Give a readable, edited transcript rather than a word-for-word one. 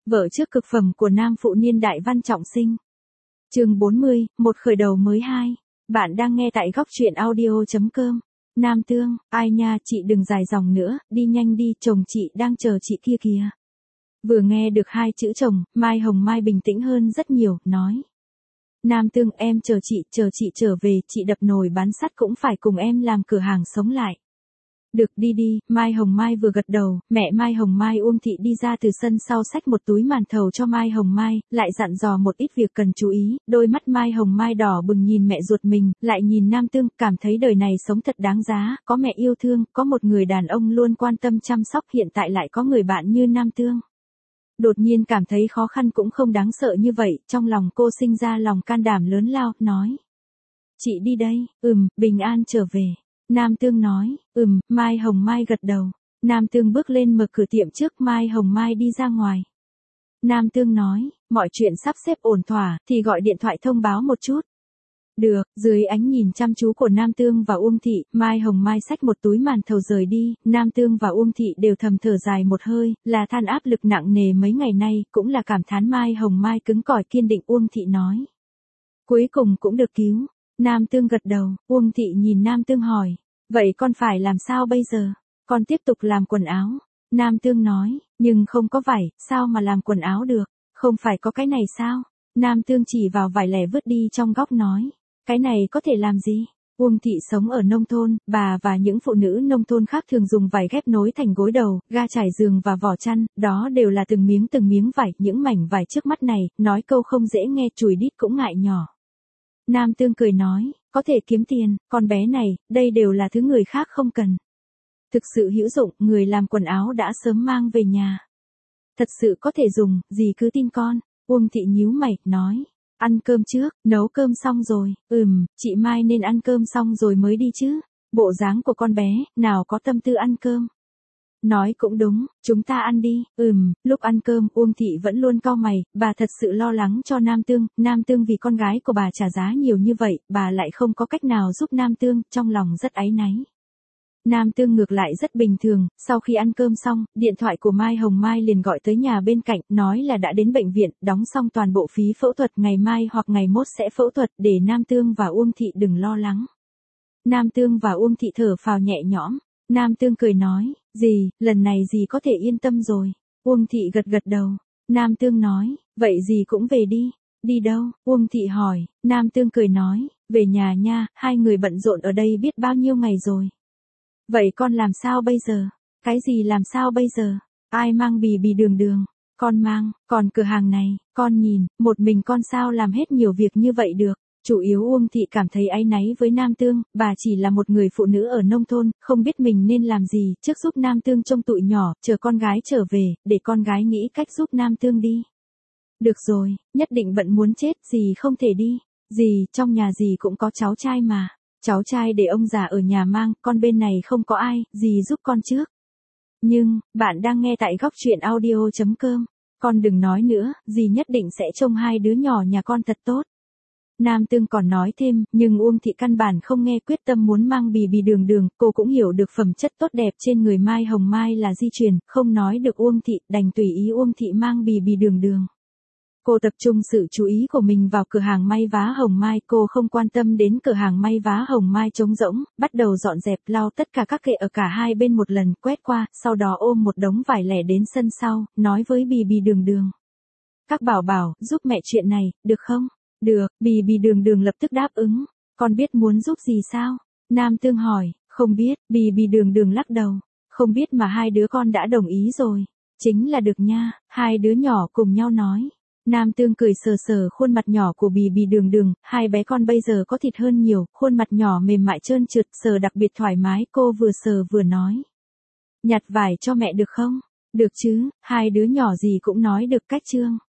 Vợ trước cực phẩm của nam phụ niên đại Văn Trọng Sinh. Chương 40, một khởi đầu mới 2. Bạn đang nghe tại góc truyện audio.com. Nam Tương, ai nha, chị đừng dài dòng nữa, đi nhanh đi, chồng chị đang chờ chị kia kìa. Vừa nghe được hai chữ chồng, Mai Hồng Mai bình tĩnh hơn rất nhiều, nói. Nam Tương, em chờ chị trở về, chị đập nồi bán sắt cũng phải cùng em làm cửa hàng sống lại. Được, đi đi. Mai Hồng Mai vừa gật đầu, mẹ Mai Hồng Mai Uông Thị đi ra từ sân sau xách một túi màn thầu cho Mai Hồng Mai, lại dặn dò một ít việc cần chú ý, đôi mắt Mai Hồng Mai đỏ bừng nhìn mẹ ruột mình, lại nhìn Nam Tương, cảm thấy đời này sống thật đáng giá, có mẹ yêu thương, có một người đàn ông luôn quan tâm chăm sóc, hiện tại lại có người bạn như Nam Tương. Đột nhiên cảm thấy khó khăn cũng không đáng sợ như vậy, trong lòng cô sinh ra lòng can đảm lớn lao, nói. Chị đi đây, bình an trở về. Nam Tương nói, Mai Hồng Mai gật đầu. Nam Tương bước lên mở cửa tiệm trước, Mai Hồng Mai đi ra ngoài. Nam Tương nói, mọi chuyện sắp xếp ổn thỏa, thì gọi điện thoại thông báo một chút. Được, dưới ánh nhìn chăm chú của Nam Tương và Uông Thị, Mai Hồng Mai xách một túi màn thầu rời đi, Nam Tương và Uông Thị đều thầm thở dài một hơi, là than áp lực nặng nề mấy ngày nay, cũng là cảm thán Mai Hồng Mai cứng cỏi kiên định. Uông Thị nói. Cuối cùng cũng được cứu. Nam Tương gật đầu, Uông Thị nhìn Nam Tương hỏi, vậy con phải làm sao bây giờ? Con tiếp tục làm quần áo. Nam Tương nói, nhưng không có vải, sao mà làm quần áo được? Không phải có cái này sao? Nam Tương chỉ vào vải lẻ vứt đi trong góc nói, cái này có thể làm gì? Uông Thị sống ở nông thôn, bà và những phụ nữ nông thôn khác thường dùng vải ghép nối thành gối đầu, ga trải giường và vỏ chăn, đó đều là từng miếng vải, những mảnh vải trước mắt này, nói câu không dễ nghe chùi đít cũng ngại nhỏ. Nam Tương cười nói, có thể kiếm tiền, con bé này, đây đều là thứ người khác không cần. Thực sự hữu dụng, người làm quần áo đã sớm mang về nhà. Thật sự có thể dùng, gì cứ tin con. Uông Thị nhíu mày, nói, ăn cơm trước, nấu cơm xong rồi, chị Mai nên ăn cơm xong rồi mới đi chứ. Bộ dáng của con bé, nào có tâm tư ăn cơm. Nói cũng đúng, chúng ta ăn đi. Lúc ăn cơm Uông Thị vẫn luôn cau mày, bà thật sự lo lắng cho Nam Tương vì con gái của bà trả giá nhiều như vậy, bà lại không có cách nào giúp Nam Tương, trong lòng rất áy náy. Nam Tương ngược lại rất bình thường, sau khi ăn cơm xong, điện thoại của Mai Hồng Mai liền gọi tới nhà bên cạnh, nói là đã đến bệnh viện, đóng xong toàn bộ phí phẫu thuật, ngày mai hoặc ngày mốt sẽ phẫu thuật, để Nam Tương và Uông Thị đừng lo lắng. Nam Tương và Uông Thị thở phào nhẹ nhõm. Nam Tương cười nói, dì, lần này dì có thể yên tâm rồi. Uông Thị gật đầu. Nam Tương nói, vậy dì cũng về đi. Đi đâu? Uông Thị hỏi. Nam Tương cười nói, về nhà nha, hai người bận rộn ở đây biết bao nhiêu ngày rồi. Vậy con làm sao bây giờ? Cái gì làm sao bây giờ? Ai mang bì đường? Con mang, còn cửa hàng này, con nhìn, một mình con sao làm hết nhiều việc như vậy được? Chủ yếu Uông Thị cảm thấy áy náy với Nam Tương, bà chỉ là một người phụ nữ ở nông thôn, không biết mình nên làm gì, trước giúp Nam Tương trông tụi nhỏ, chờ con gái trở về, để con gái nghĩ cách giúp Nam Tương đi. Được rồi, nhất định bận muốn chết, dì không thể đi. Dì, trong nhà dì cũng có cháu trai mà. Cháu trai để ông già ở nhà mang, con bên này không có ai, dì giúp con trước. Nhưng, bạn đang nghe tại góc truyện audio.com. Con đừng nói nữa, dì nhất định sẽ trông hai đứa nhỏ nhà con thật tốt. Nam Tương còn nói thêm, nhưng Uông Thị căn bản không nghe, quyết tâm muốn mang bì đường, cô cũng hiểu được phẩm chất tốt đẹp trên người Mai Hồng Mai là di truyền, không nói được Uông Thị, đành tùy ý Uông Thị mang bì đường. Cô tập trung sự chú ý của mình vào cửa hàng may vá Hồng Mai, cô không quan tâm đến cửa hàng may vá Hồng Mai trống rỗng, bắt đầu dọn dẹp lau tất cả các kệ ở cả hai bên một lần, quét qua, sau đó ôm một đống vải lẻ đến sân sau, nói với bì đường. Các bảo, giúp mẹ chuyện này, được không? Được, bì đường lập tức đáp ứng. Con biết muốn giúp gì sao? Nam Tương hỏi, không biết, bì đường lắc đầu. Không biết mà hai đứa con đã đồng ý rồi. Chính là được nha, hai đứa nhỏ cùng nhau nói. Nam Tương cười sờ khuôn mặt nhỏ của bì đường, hai bé con bây giờ có thịt hơn nhiều, khuôn mặt nhỏ mềm mại trơn trượt, sờ đặc biệt thoải mái, cô vừa sờ vừa nói. Nhặt vải cho mẹ được không? Được chứ, hai đứa nhỏ gì cũng nói được cách chương.